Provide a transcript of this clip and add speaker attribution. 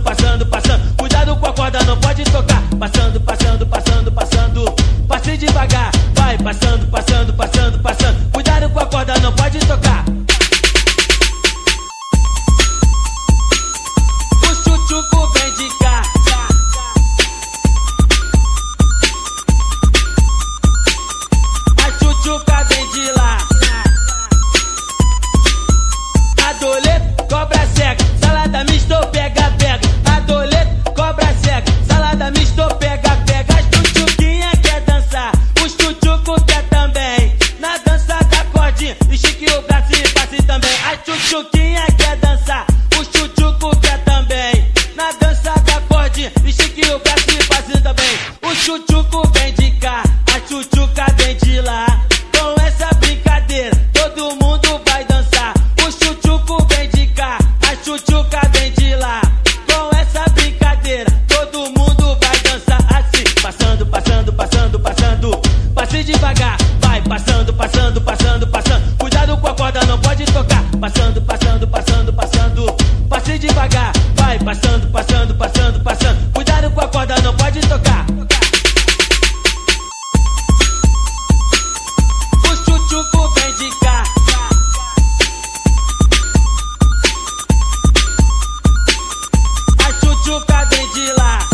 Speaker 1: passando, passando. Cuidado com a corda, não pode tocar. Passando, passando, passando, passando. Passe devagar, vai passando, passando, passando, passando. Cuidado com a corda, não pode tocar. O tchutchuco vem de cá. A tchutchuca vem de lá. Adoleto, cobra cega, salada misto, pega, pega. Adoleto, cobra cega, salada misto, pega, pega. As tchutchuquinha quer dançar, os tchutchuco quer também. Na dança da cordinha, estique o braço e passe também. As tchutchuquinha quer dançar, os tchutchuco quer também. Na dança da cordinha, estique o braço e passe também. O tchutchuco vem de cá, a tchutchuca vem de lá. Com essa brincadeira, todo mundo vai dançar. O tchutchuco vem de cá, a tchutchuca vem de lá. Com essa brincadeira, todo mundo vai dançar assim. Passando, passando, passando, passando. Passe devagar, vai passando, passando, passando, passando. Cuidado com a corda, não pode tocar. Passando, passando, passando, passando. Passe devagar, vai passando, passando, passando, passando. Cuidado com a corda, não pode tocar. O tchutchuco vem de cá. A tchutchuca vem de lá.